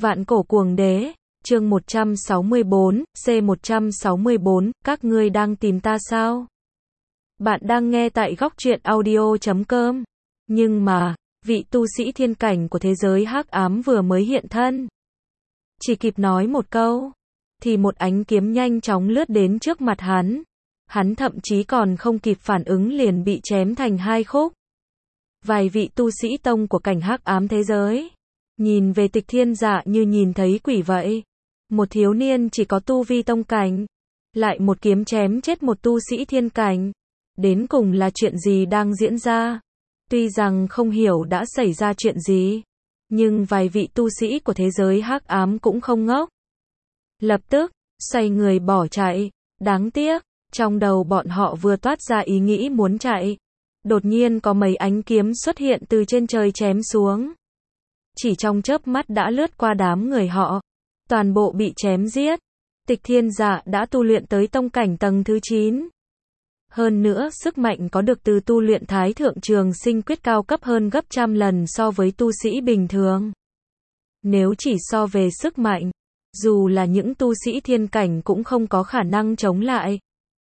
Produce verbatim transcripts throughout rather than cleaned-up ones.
Vạn cổ cuồng đế, chương một trăm sáu mươi bốn, C một trăm sáu mươi bốn, các ngươi đang tìm ta sao? Bạn đang nghe tại góc truyện audio chấm com. Nhưng mà, vị tu sĩ thiên cảnh của thế giới hắc ám vừa mới hiện thân. Chỉ kịp nói một câu, thì một ánh kiếm nhanh chóng lướt đến trước mặt hắn. Hắn thậm chí còn không kịp phản ứng liền bị chém thành hai khúc. Vài vị tu sĩ tông của cảnh hắc ám thế giới nhìn về Tịch Thiên Dạ như nhìn thấy quỷ vậy. Một thiếu niên chỉ có tu vi tông cảnh, lại một kiếm chém chết một tu sĩ thiên cảnh. Đến cùng là chuyện gì đang diễn ra? Tuy rằng không hiểu đã xảy ra chuyện gì, nhưng vài vị tu sĩ của thế giới hắc ám cũng không ngốc. Lập tức, xoay người bỏ chạy. Đáng tiếc, trong đầu bọn họ vừa toát ra ý nghĩ muốn chạy. Đột nhiên có mấy ánh kiếm xuất hiện từ trên trời chém xuống. Chỉ trong chớp mắt đã lướt qua đám người họ. Toàn bộ bị chém giết. Tịch Thiên Dạ đã tu luyện tới tông cảnh tầng thứ chín. Hơn nữa, sức mạnh có được từ tu luyện Thái Thượng Trường Sinh Quyết cao cấp hơn gấp trăm lần so với tu sĩ bình thường. Nếu chỉ so về sức mạnh, dù là những tu sĩ thiên cảnh cũng không có khả năng chống lại.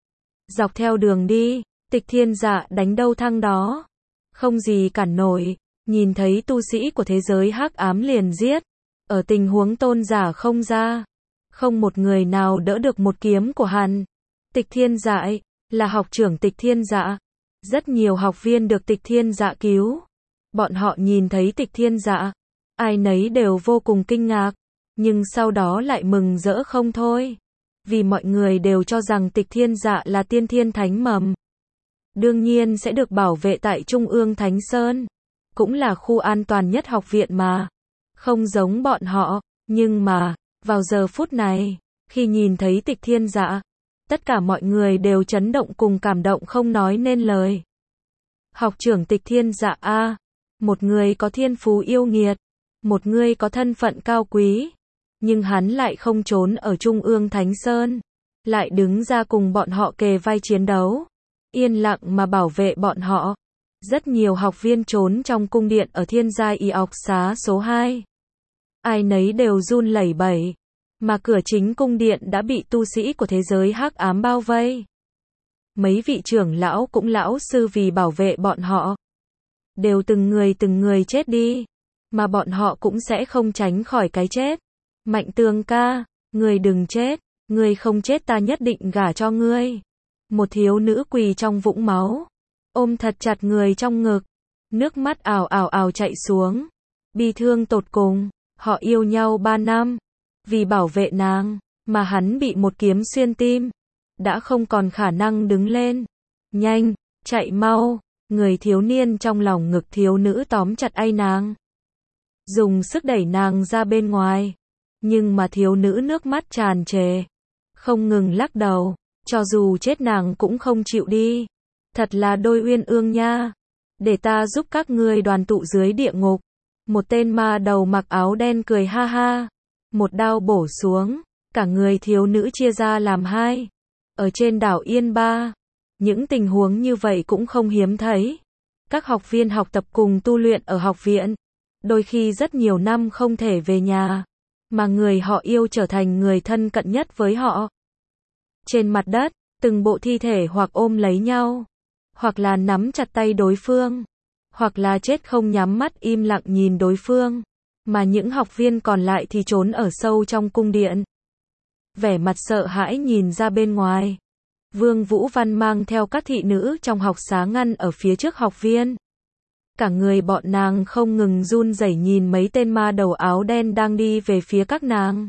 Dọc theo đường đi, Tịch Thiên Dạ đánh đâu thăng đó. Không gì cản nổi, nhìn thấy tu sĩ của thế giới hắc ám liền giết. Ở tình huống tôn giả không ra, không một người nào đỡ được một kiếm của hắn. Tịch Thiên Dạ là học trưởng Tịch Thiên Dạ. Rất nhiều học viên được Tịch Thiên Dạ cứu. Bọn họ nhìn thấy Tịch Thiên Dạ, ai nấy đều vô cùng kinh ngạc, nhưng sau đó lại mừng rỡ không thôi. Vì mọi người đều cho rằng Tịch Thiên Dạ là tiên thiên thánh mầm. Đương nhiên sẽ được bảo vệ tại Trung ương Thánh Sơn. Cũng là khu an toàn nhất học viện mà. Không giống bọn họ, nhưng mà, vào giờ phút này, khi nhìn thấy Tịch Thiên Dạ, tất cả mọi người đều chấn động cùng cảm động không nói nên lời. Học trưởng Tịch Thiên Dạ a, một người có thiên phú yêu nghiệt, một người có thân phận cao quý, nhưng hắn lại không trốn ở Trung ương Thánh Sơn, lại đứng ra cùng bọn họ kề vai chiến đấu, yên lặng mà bảo vệ bọn họ. Rất nhiều học viên trốn trong cung điện ở Thiên Giai Y học xá số hai. Ai nấy đều run lẩy bẩy, mà cửa chính cung điện đã bị tu sĩ của thế giới hắc ám bao vây. Mấy vị trưởng lão cũng lão sư vì bảo vệ bọn họ, đều từng người từng người chết đi, mà bọn họ cũng sẽ không tránh khỏi cái chết. Mạnh Tường ca, ngươi đừng chết, ngươi không chết ta nhất định gả cho ngươi. Một thiếu nữ quỳ trong vũng máu, ôm thật chặt người trong ngực, nước mắt ào ào ào chạy xuống, bi thương tột cùng. Họ yêu nhau ba năm, vì bảo vệ nàng, mà hắn bị một kiếm xuyên tim, đã không còn khả năng đứng lên. Nhanh, chạy mau, người thiếu niên trong lòng ngực thiếu nữ tóm chặt ai nàng, dùng sức đẩy nàng ra bên ngoài, nhưng mà thiếu nữ nước mắt tràn trề, không ngừng lắc đầu, cho dù chết nàng cũng không chịu đi. Thật là đôi uyên ương nha, để ta giúp các ngươi đoàn tụ dưới địa ngục. Một tên ma đầu mặc áo đen cười ha ha, một đao bổ xuống, cả người thiếu nữ chia ra làm hai. Ở trên đảo Yên Ba, những tình huống như vậy cũng không hiếm thấy. Các học viên học tập cùng tu luyện ở học viện, đôi khi rất nhiều năm không thể về nhà, mà người họ yêu trở thành người thân cận nhất với họ. Trên mặt đất, từng bộ thi thể hoặc ôm lấy nhau, hoặc là nắm chặt tay đối phương, hoặc là chết không nhắm mắt im lặng nhìn đối phương, mà những học viên còn lại thì trốn ở sâu trong cung điện. Vẻ mặt sợ hãi nhìn ra bên ngoài. Vương Vũ Văn mang theo các thị nữ trong học xá ngăn ở phía trước học viên. Cả người bọn nàng không ngừng run rẩy nhìn mấy tên ma đầu áo đen đang đi về phía các nàng.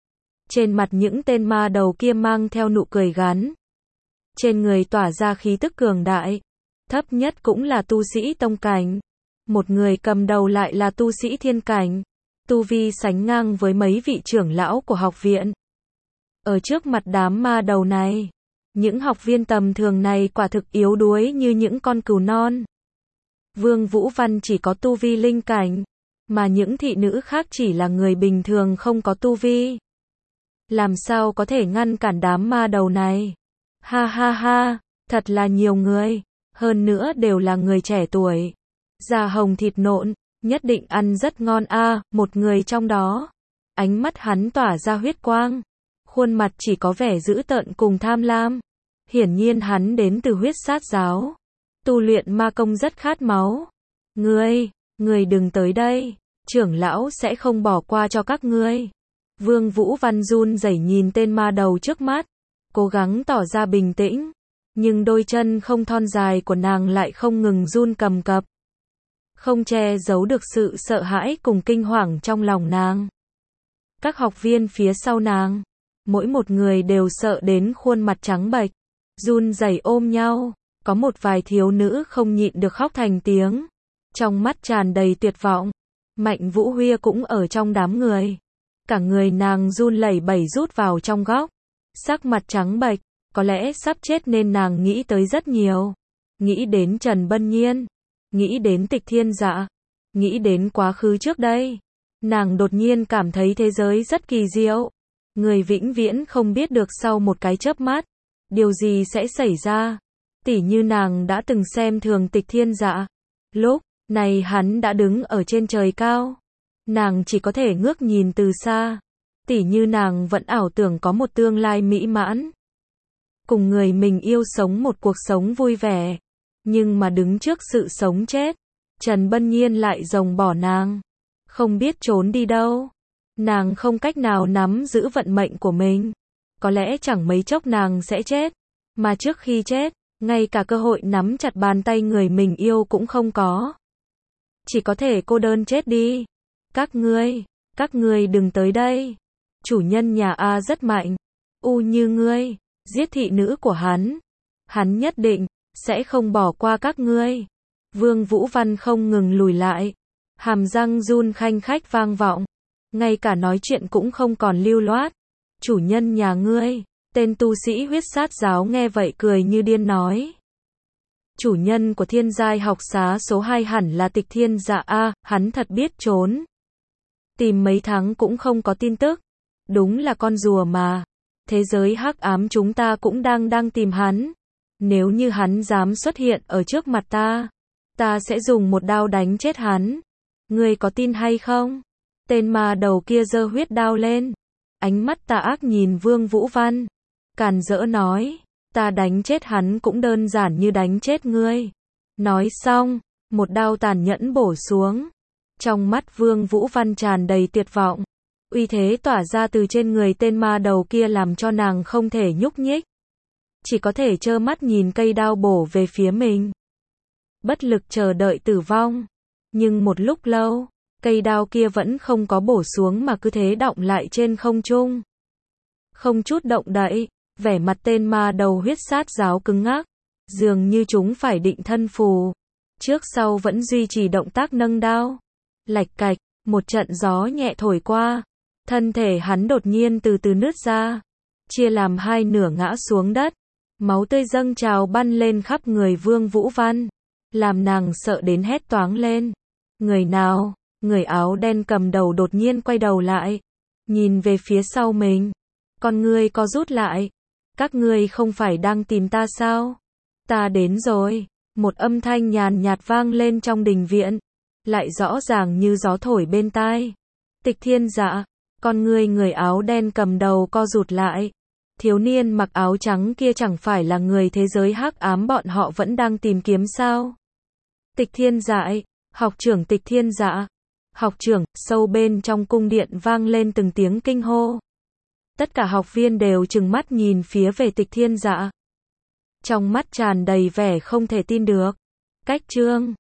Trên mặt những tên ma đầu kia mang theo nụ cười gắn. Trên người tỏa ra khí tức cường đại. Thấp nhất cũng là tu sĩ tông cảnh. Một người cầm đầu lại là tu sĩ thiên cảnh. Tu vi sánh ngang với mấy vị trưởng lão của học viện. Ở trước mặt đám ma đầu này, những học viên tầm thường này quả thực yếu đuối như những con cừu non. Vương Vũ Văn chỉ có tu vi linh cảnh, mà những thị nữ khác chỉ là người bình thường không có tu vi. Làm sao có thể ngăn cản đám ma đầu này? Ha ha ha, thật là nhiều người. Hơn nữa đều là người trẻ tuổi, da hồng thịt nộn, nhất định ăn rất ngon a. À, một người trong đó, Ánh mắt hắn tỏa ra huyết quang. Khuôn mặt chỉ có vẻ dữ tợn cùng tham lam. Hiển nhiên hắn đến từ huyết sát giáo. Tu luyện ma công rất khát máu. Ngươi, ngươi đừng tới đây. Trưởng lão sẽ không bỏ qua cho các ngươi. Vương Vũ Văn run rẩy nhìn tên ma đầu trước mắt. Cố gắng tỏ ra bình tĩnh. Nhưng đôi chân không thon dài của nàng lại không ngừng run cầm cập. Không che giấu được sự sợ hãi cùng kinh hoàng trong lòng nàng. Các học viên phía sau nàng, mỗi một người đều sợ đến khuôn mặt trắng bệch, run rẩy ôm nhau, có một vài thiếu nữ không nhịn được khóc thành tiếng, trong mắt tràn đầy tuyệt vọng. Mạnh Vũ Huy cũng ở trong đám người, cả người nàng run lẩy bẩy rút vào trong góc, sắc mặt trắng bệch, có lẽ sắp chết nên nàng nghĩ tới rất nhiều, nghĩ đến Trần Bân Nhiên, nghĩ đến Tịch Thiên Dạ, nghĩ đến quá khứ trước đây. Nàng đột nhiên cảm thấy thế giới rất kỳ diệu. Người vĩnh viễn không biết được sau một cái chớp mắt, điều gì sẽ xảy ra. Tỉ như nàng đã từng xem thường Tịch Thiên Dạ. Lúc này hắn đã đứng ở trên trời cao. Nàng chỉ có thể ngước nhìn từ xa. Tỉ như nàng vẫn ảo tưởng có một tương lai mỹ mãn. Cùng người mình yêu sống một cuộc sống vui vẻ. Nhưng mà đứng trước sự sống chết, Trần Bân Nhiên lại rồng bỏ nàng. Không biết trốn đi đâu. Nàng không cách nào nắm giữ vận mệnh của mình. Có lẽ chẳng mấy chốc nàng sẽ chết. Mà trước khi chết, ngay cả cơ hội nắm chặt bàn tay người mình yêu cũng không có. Chỉ có thể cô đơn chết đi. Các ngươi, các ngươi đừng tới đây. Chủ nhân nhà A rất mạnh. U như ngươi, giết thị nữ của hắn. Hắn nhất định sẽ không bỏ qua các ngươi. Vương Vũ Văn không ngừng lùi lại. Hàm răng run khanh khách vang vọng. Ngay cả nói chuyện cũng không còn lưu loát. Chủ nhân nhà ngươi. Tên tu sĩ huyết sát giáo nghe vậy cười như điên nói. Chủ nhân của thiên giai học xá số hai hẳn là Tịch Thiên Dạ a, hắn thật biết trốn. Tìm mấy tháng cũng không có tin tức. Đúng là con rùa mà. Thế giới hắc ám chúng ta cũng đang đang tìm hắn. Nếu như hắn dám xuất hiện ở trước mặt ta, ta sẽ dùng một đao đánh chết hắn. Ngươi có tin hay không? Tên ma đầu kia giơ huyết đao lên. Ánh mắt tà ác nhìn Vương Vũ Văn. Càn rỡ nói. Ta đánh chết hắn cũng đơn giản như đánh chết ngươi. Nói xong, một đao tàn nhẫn bổ xuống. Trong mắt Vương Vũ Văn tràn đầy tuyệt vọng. Uy thế tỏa ra từ trên người tên ma đầu kia làm cho nàng không thể nhúc nhích. Chỉ có thể trơ mắt nhìn cây đao bổ về phía mình. Bất lực chờ đợi tử vong. Nhưng một lúc lâu, cây đao kia vẫn không có bổ xuống mà cứ thế đọng lại trên không trung. Không chút động đậy, vẻ mặt tên ma đầu huyết sát giáo cứng ngắc, dường như chúng phải định thân phù. Trước sau vẫn duy trì động tác nâng đao. Lạch cạch, một trận gió nhẹ thổi qua, thân thể hắn đột nhiên từ từ nứt ra, chia làm hai nửa ngã xuống đất. Máu tươi dâng trào bắn lên khắp người Vương Vũ Văn, làm nàng sợ đến hét toáng lên. Người nào? Người áo đen cầm đầu đột nhiên quay đầu lại, nhìn về phía sau mình. Con ngươi co rút lại. Các ngươi không phải đang tìm ta sao? Ta đến rồi. Một âm thanh nhàn nhạt vang lên trong đình viện, lại rõ ràng như gió thổi bên tai. Tịch Thiên Dạ. Con ngươi người áo đen cầm đầu co rụt lại. Thiếu niên mặc áo trắng kia chẳng phải là người thế giới hắc ám bọn họ vẫn đang tìm kiếm sao? Tịch Thiên Dạ, học trưởng Tịch Thiên Dạ. Học trưởng, sâu bên trong cung điện vang lên từng tiếng kinh hô. Tất cả học viên đều trừng mắt nhìn phía về Tịch Thiên Dạ. Trong mắt tràn đầy vẻ không thể tin được. Cách chương